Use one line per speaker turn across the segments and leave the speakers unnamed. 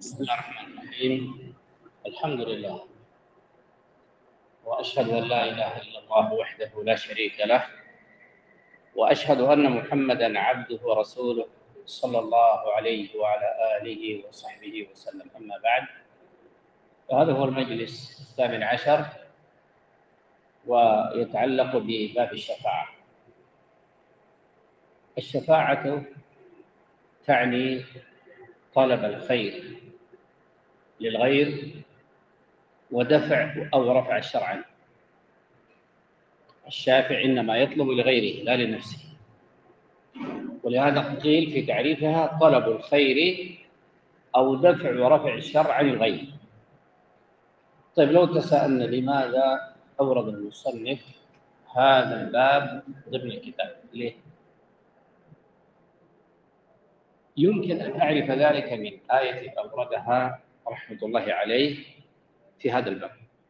بسم الله الرحمن الرحيم. الحمد لله، وأشهد أن لا إله إلا الله وحده لا شريك له، وأشهد أن محمدًا عبده ورسوله صلى الله عليه وعلى آله وصحبه وسلم. أما بعد، فهذا هو المجلس الثامن عشر، ويتعلق بباب الشفاعة. الشفاعة تعني طلب الخير للغير ودفع أو رفع الشر عنه. الشافع إنما يطلب لغيره لا لنفسه، ولهذا قيل في تعريفها طلب الخير أو دفع ورفع الشر عن الغير. طيب، لو تساءلنا لماذا أورد المصنف هذا الباب ضمن الكتاب؟ ليه؟ يمكن أن أعرف ذلك من آية أوردها رحمة الله عليه في هذا الباب،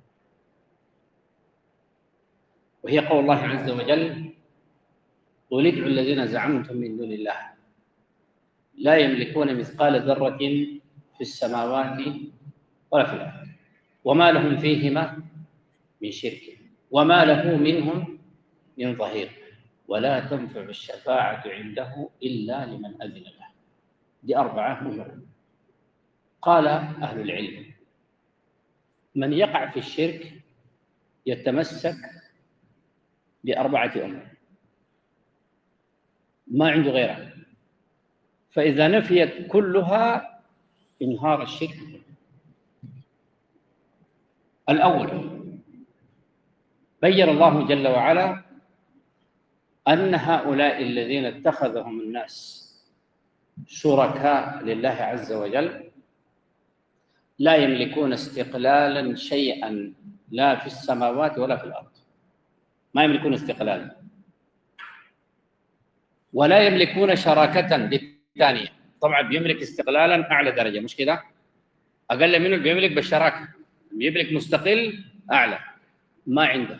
وهي قول الله عز وجل: قل ادعوا الذين زعمتم من دون الله لا يملكون مثقال ذرة في السماوات ولا في الأرض وما لهم فيهما من شرك وما له منهم من ظهير ولا تنفع الشفاعة عنده إلا لمن أذن له. دي 4 أمور. قال أهل العلم: من يقع في الشرك يتمسك ب4 أمور ما عنده غيرها، فإذا نفيت كلها انهار الشرك. الأول، بين الله جل وعلا أن هؤلاء الذين اتخذهم الناس شركاء لله عز وجل لا يملكون استقلالا شيئا لا في السماوات ولا في الأرض. ما يملكون استقلالا، ولا يملكون شراكة بالثانية. طبعا بيملك استقلالا أعلى درجة، مش كده؟ أقل منه بيملك بالشراكة، بيملك مستقل أعلى. ما عنده،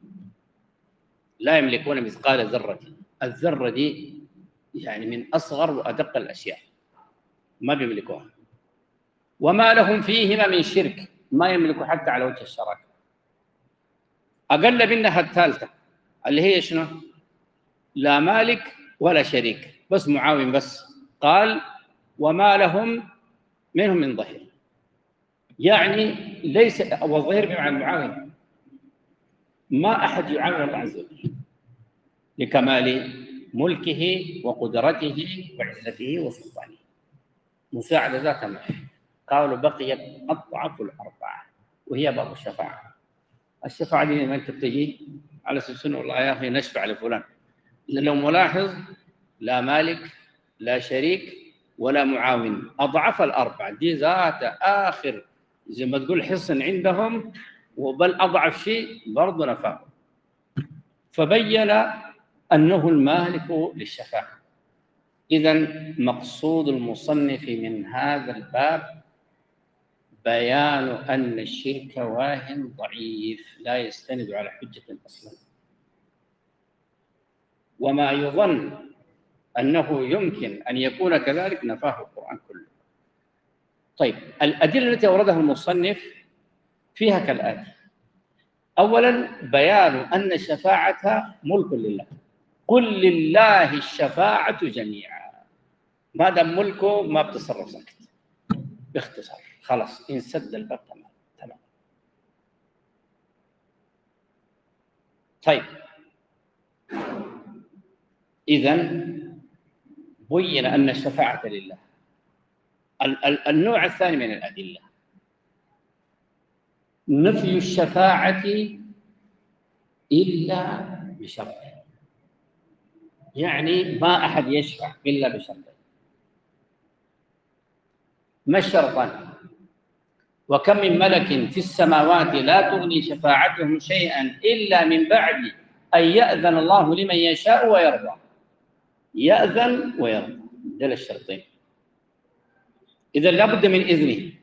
لا يملكون مثقال ذرة. الذرة دي يعني من أصغر وأدق الأشياء، ما بيملكوها. وما لهم فيهما من شرك، ما يملكوا حتى على وجه الشراكة. أقل منها الثالثة اللي هي شنو؟ لا مالك ولا شريك، بس معاون بس. قال: وما لهم منهم من ظهير، يعني ليس، والظهير بمعنى المعاون. ما أحد يعاون الله عز وجل لكمال ملكه وقدرته وعزته وسلطانه. مساعدة ذاتها ما في. قالوا: بقيت أضعف الأربعة، وهي باب الشفاعة. الشفاعة دي ما أنت بتجي على سنة والله يا أخي نشفع لفلان، لو ملاحظ لا مالك لا شريك ولا معاون. أضعف الأربعة دي ذات آخر زي ما تقول حصن عندهم، وبل أضعف شيء برضو نفاه. فبين أنه المالك للشفاعة. إذن مقصود المصنف من هذا الباب بيان أن الشرك واهن ضعيف لا يستند على حجة أصلا، وما يظن أنه يمكن أن يكون كذلك نفاه القرآن كله. طيب، الأدلة التي أوردها المصنف فيها كالآتي: أولا، بيان أن الشفاعة ملك لله. قل لله الشفاعة جميعا. ما دام ملكه ما بتصرف سكت، باختصار خلاص انسد الباب تمام. طيب، إذن بين أن الشفاعة لله. النوع الثاني من الأدلة نفي الشفاعة إلا بشرط، يعني ما أحد يشفع إلا بشرط. ما الشرطان؟ وكم من ملك في السماوات لا تغني شفاعتهم شيئا إلا من بعد أن يأذن الله لمن يشاء ويرضى. يأذن ويرضى، دول الشرطين. إذا لابد من إذنه،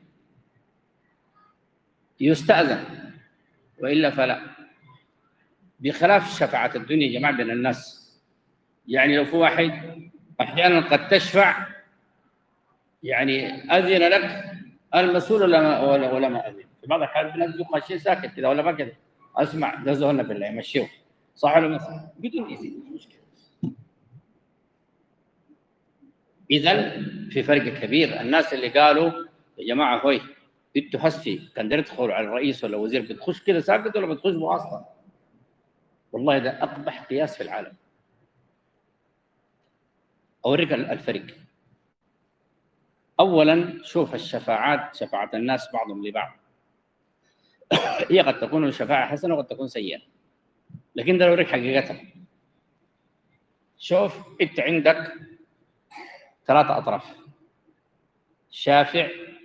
يستأذن وإلا فلا. بخلاف شفاعة الدنيا يا جماعة بين الناس، يعني لو في واحد أحيانا قد تشفع، يعني أذن لك المسؤول ولا ما أذن. في بعض الحالات الناس يبقى شيء ساكت كذا ولا ما كذا، اسمع دزونا بالله يمشيهم، صح ولا ما؟ بدون إذن مشكلة. إذا في فرق كبير. الناس اللي قالوا يا جماعة هوي انتوا هسي كان تدخلوا على الرئيس ولا وزير بتخش كذا ساكت ولا بتخش مواصلة؟ والله ده أقبح قياس في العالم. أوريك الفرق. أولا شوف الشفاعات، شفاعة الناس بعضهم لبعض هي قد تكون شفاعة حسنة وقد تكون سيئة، لكن ده أوريك حقيقتها. شوف أنت عندك ثلاثة أطراف: شافع،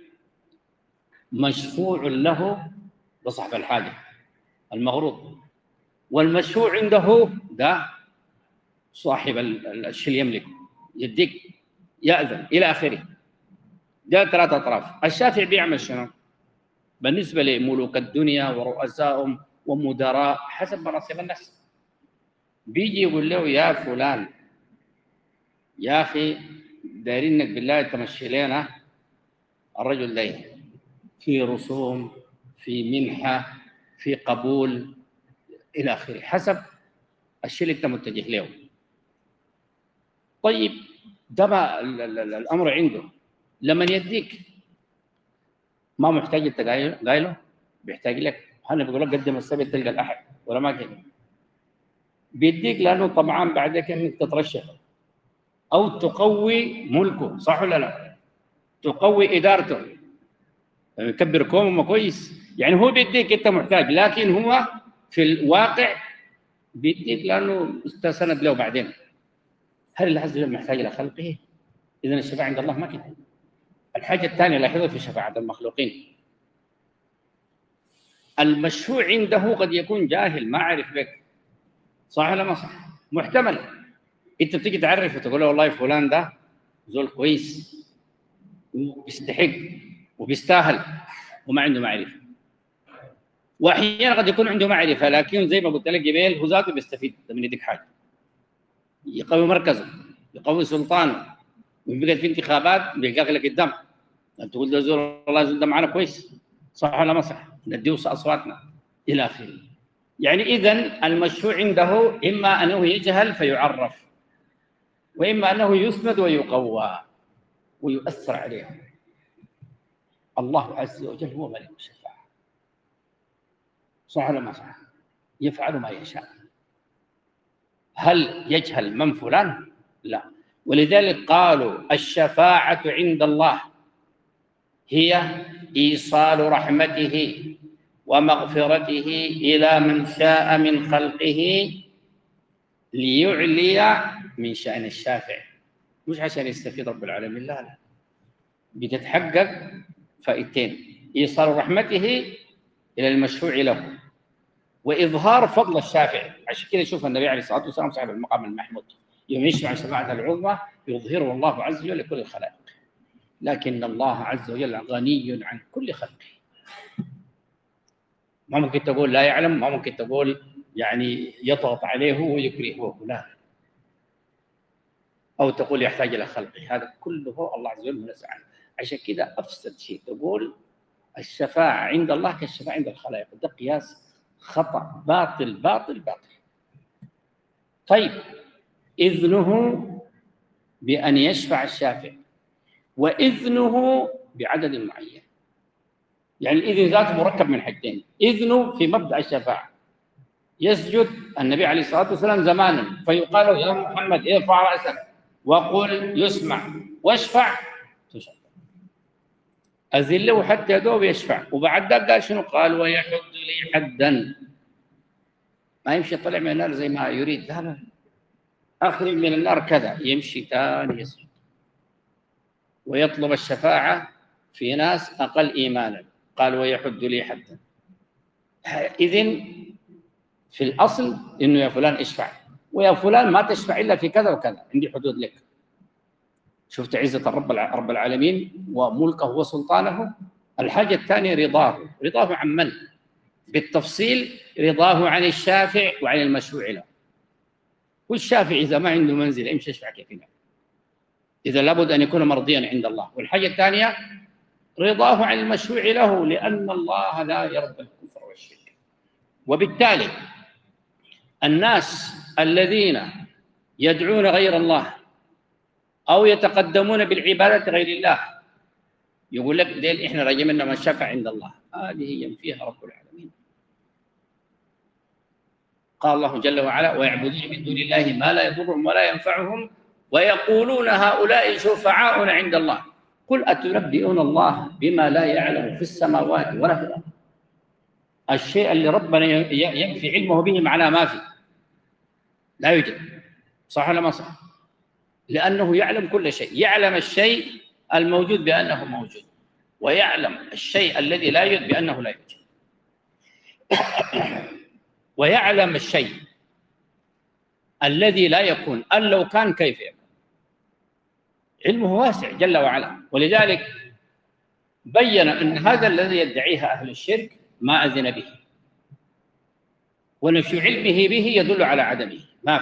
مشفوع له بصاحب الحاجة المغروض، والمشفوع عنده ده صاحب الشيء اللي يملكه يديك يأذن إلى آخره. ده ثلاثة أطراف. الشافع بيعمل شنو؟ بالنسبة لملوك الدنيا ورؤسائهم ومدراء حسب مناصب الناس، بيجي يقول له يا فلان يا أخي دايرينك بالله تمشي لنا الرجل ده في رسوم، في منحة، في قبول إلى آخره، حسب الشيء اللي أنت متجه له. طيب ده ما الأمر عنده. لما يديك ما محتاج أنت قايله، بيحتاج لك. أنا بقول لك قدم السبت تلقى الأحد ولا ما كده، بيديك لأنه طبعا بعدك إنك تترشح أو تقوي ملكه، صح ولا لا؟ تقوي إدارته، يكبر كومه كويس. يعني هو بيديك أنت محتاج، لكن هو في الواقع بيديك لأنه استسند له بعدين. هل الله عز وجل محتاج إلى خلقه؟ إذن الشفاعة عند الله ما كده. الحاجة الثانية لاحظوا في شفاعة المخلوقين، المشفوع عنده قد يكون جاهل ما عرف بك، صح ولا ما صح؟ محتمل. أنت بتيجي تعرف وتقول له والله فلان ده زول كويس وبيستحق وبيستاهل وما عنده معرفة. وأحيانا قد يكون عنده معرفة، لكن زي ما قلت لك قبل هو ذاته بيستفيد من يديك حاجة، يقوي مركزه، يقوي سلطانه، ويبقى في انتخابات بيلقاك لك قدام تقول ده زول والله زول ده معنا كويس، صح ولا ما صح؟ نديه اصواتنا الى اخره. يعني اذا المشروع عنده اما انه يجهل فيعرف، واما انه يسند ويقوى ويؤثر عليه. الله عز وجل هو ملك الشفاعه، صح ولا ما صح؟ يفعل ما يشاء. هل يجهل من فلان؟ لا. ولذلك قالوا الشفاعة عند الله هي إيصال رحمته ومغفرته إلى من شاء من خلقه ليعلي من شأن الشافع، مش عشان يستفيد رب العالمين، لا لا، بتتحقق فائدتين: إيصال رحمته إلى المشفوع له، وإظهار فضل الشافع. عشان كده شوف النبي عليه الصلاة والسلام صاحب المقام المحمود يوم يشفع شفاعة العظمى يظهره الله عز وجل لكل الخلائق، لكن الله عز وجل غني عن كل خلقه. ما ممكن تقول لا يعلم، ما ممكن تقول يعني يضغط عليه ويكرهه، لا، أو تقول يحتاج إلى خلقه، هذا كله الله عز وجل منزه عنه. عشان كده أفسد شيء تقول الشفاعة عند الله كالشفاعة عند الخلائق، ده قياس خطأ باطل باطل باطل. طيب إذنه بأن يشفع الشافع، وإذنه بعدد معين. يعني الإذن ذاته مركب من حاجتين: إذنه في مبدأ الشفاعة، يسجد النبي عليه الصلاة والسلام زمانا فيقال يا محمد ارفع رأسك وقل يسمع واشفع تشفع، أذله حتى يدوب يشفع. وبعد ذلك قال شنو؟ قال ويحد لي حدا، ما يمشي يطلع من النار زي ما يريد، لا لا، أخرج من النار كذا، يمشي ثاني يسجد ويطلب الشفاعة في ناس أقل إيمانا. قال ويحد لي حدا. إذن في الأصل إنه يا فلان اشفع، ويا فلان ما تشفع إلا في كذا وكذا، عندي حدود لك. شفت عزة رب العالمين وملكه وسلطانه. الحاجة الثانية رضاه عن من؟ بالتفصيل رضاه عن الشافع وعن المشفوع له. والشافع إذا ما عنده منزل يمشي يشفع كيف؟ إذا لابد أن يكون مرضيا عند الله. والحاجة الثانية رضاه عن المشروع له، لأن الله لا يرضى الكفر والشرك. وبالتالي الناس الذين يدعون غير الله أو يتقدمون بالعبادة غير الله، يقول لك ديل إحنا راجعين منهم الشفع عند الله، هذه ينفيها رب العالمين. قال الله جل وعلا: ويعبدون من دون الله ما لا يضرهم ولا ينفعهم ويقولون هؤلاء شفعاؤنا عند الله قل أتنبئون الله بما لا يعلم في السماوات ولا في الأرض. الشيء اللي ربنا ينفي علمه به معناه ما في، لا يوجد. صح ولا ما صح؟ لأنه يعلم كل شيء، يعلم الشيء الموجود بأنه موجود، ويعلم الشيء الذي لا يوجد بأنه لا يوجد، ويعلم الشيء الذي لا يكون أن لو كان كيف يكون. علمه واسع جل وعلا. ولذلك بين أن هذا الذي يدعيه أهل الشرك ما أذن به، ونفي علمه به يدل على عدمه.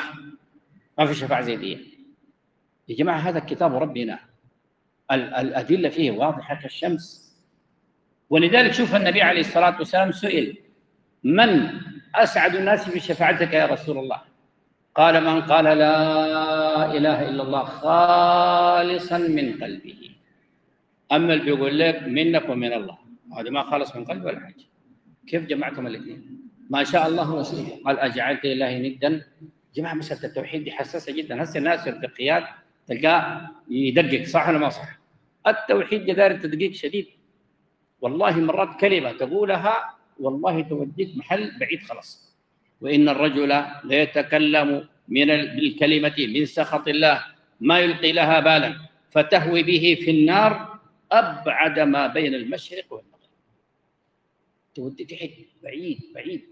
ما في شفاعة زي دي يا جماعة. هذا كتاب ربنا، الأدلة فيه واضحة كالشمس. ولذلك شوف النبي عليه الصلاة والسلام سئل: من أسعد الناس بشفاعتك يا رسول الله؟ قال: من قال لا إله إلا الله خالصا من قلبه. أما اللي بيقول لك منك ومن الله، هذا ما خالص من قلبه ولا حاجة. كيف جمعتم الاثنين؟ ما شاء الله وشئت. قال: أجعلت لله ندا؟ جماعة مسألة التوحيد دي حساسة جدا. هسه الناس الفقهيات تلقاه يدقق، صح ولا ما صح؟ التوحيد داير تدقيق شديد. والله مرات كلمة تقولها والله توديك محل بعيد خلاص. وإن الرجل ليتكلم بالكلمة من سخط الله ما يلقي لها بالا فتهوي به في النار أبعد ما بين المشرق والمغرب. توديك حد بعيد بعيد.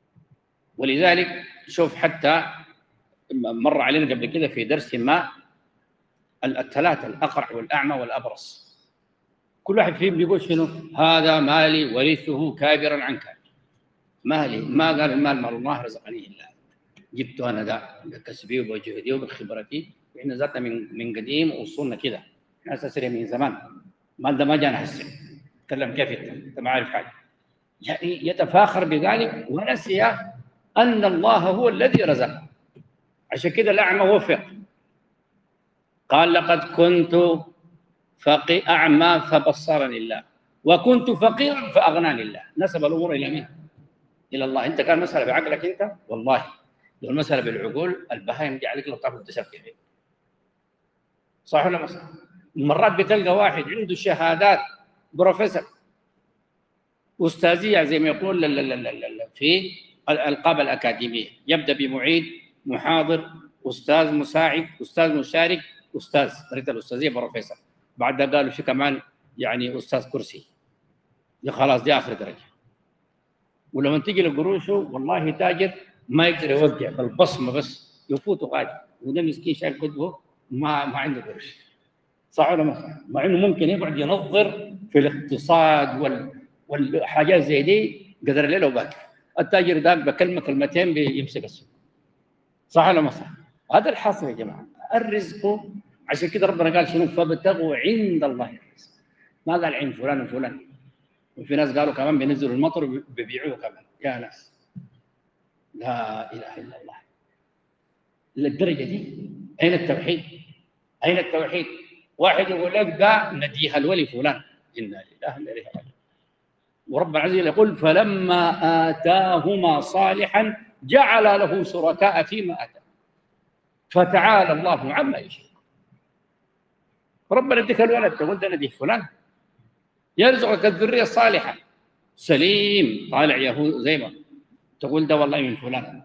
ولذلك شوف، حتى مر علينا قبل كده في درس ما الثلاثة: الأقرع والأعمى والأبرص. كل واحد فيهم بيقول شنو؟ هذا مالي ورثه كابرا عن كابر. مالي، ما قال المال مال الله رزقني الله، جبته أنا ذا بكسبي وبجهدي وبخبرتي. إحنا ذاتنا من قديم وصلنا كده، ناس أسرع من زمان. مال ده ما جانا هسه تكلم كيف أنت ما عارف حاجة. يعني يتفاخر بذلك ونسي أن الله هو الذي رزقه. عشان كده الأعمى وفق، قال: لقد كنت أعمى فبصرني الله وكنت فقيرا فأغناني الله. نسب الأمور إلى مين؟ إلى الله. أنت كان مسألة بعقلك أنت؟ والله لو المسألة بالعقول البهائم دي عليك لو تعرف تشكل فيه. صح ولا ما صح؟ مرات بتلقى واحد عنده شهادات بروفيسور أستاذية زي ما يقول في الألقاب الأكاديمية، يبدأ بمعيد، محاضر، أستاذ مساعد، أستاذ مشارك، أستاذ، طريقة الأستاذية بروفيسور. بعد ده قالوا في كمان يعني أستاذ كرسي. دي خلاص دي آخر درجة. ولما تيجي لقروشه والله تاجر ما يقدر يوقع بالبصمة بس يفوته غادي. وده مسكين شايل كتبه ما عنده قرش. صح ولا ما صح؟ مع إنه ممكن يقعد ينظر في الاقتصاد والحاجات زي دي قدر له باكر. التاجر ذاك بكلمة كلمتين بيمسك السوق. صح ولا ما صح؟ هذا الحاصل يا جماعة. الرزق عشان كده ربنا قال شنو؟ فابتغوا عند الله الرزق. ما قال عند فلان وفلان. وفي ناس قالوا كمان بينزلوا المطر وبيبيعوه كمان. يا ناس، لا إله إلا الله. للدرجة دي أين التوحيد؟ أين التوحيد؟ واحد يقول لك ده نديها الولي فلان، إنا لله وإنا إليه راجعون. ورب عز وجل يقول: فلما آتاهما صالحا جعل له شركاء فيما آتاه فتعالى الله عما يشركون. ربنا يديك الولد تقول ده نديه فلان، يرزقك الذرية الصالحة سليم طالع يهود زي ما تقول ده والله من فلان.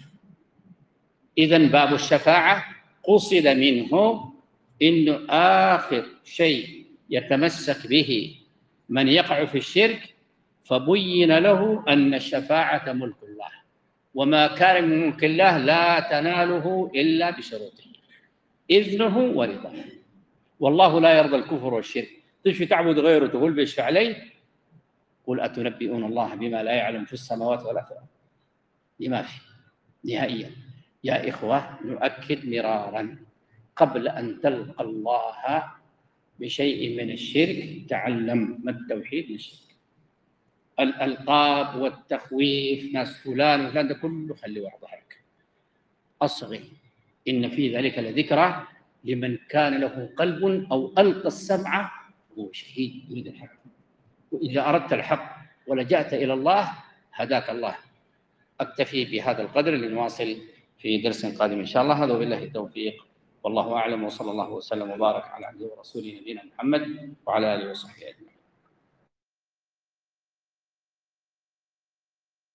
إذن باب الشفاعة قصد منه إنه آخر شيء يتمسك به من يقع في الشرك، فبين له أن الشفاعة ملك الله، وما كان من ملك الله لا تناله إلا بشروطه: إذنه ورضاه. والله لا يرضى الكفر والشرك. تشفي تعبد غيره تقول بيشفع عليه؟ قل أتنبئون الله بما لا يعلم في السماوات ولا في الأرض. لما في نهائيا. يا إخوة، نؤكد مرارا: قبل أن تلقى الله بشيء من الشرك تعلم ما التوحيد من الشرك. الألقاب والتخويف، ناس فلان وفلان، ده كله خلي ورا ظهرك، أصغي. إن في ذلك لذكرى لمن كان له قلب أو ألقى السمع وهو شهيد يريد الحق. وإذا أردت الحق ولجأت إلى الله هداك الله. أكتفي بهذا القدر لنواصل في درس قادم إن شاء الله. هذا وبالله التوفيق، والله أعلم، وصلى الله وسلم وبارك على عبده ورسوله نبينا محمد وعلى آله وصحبه أجمعين.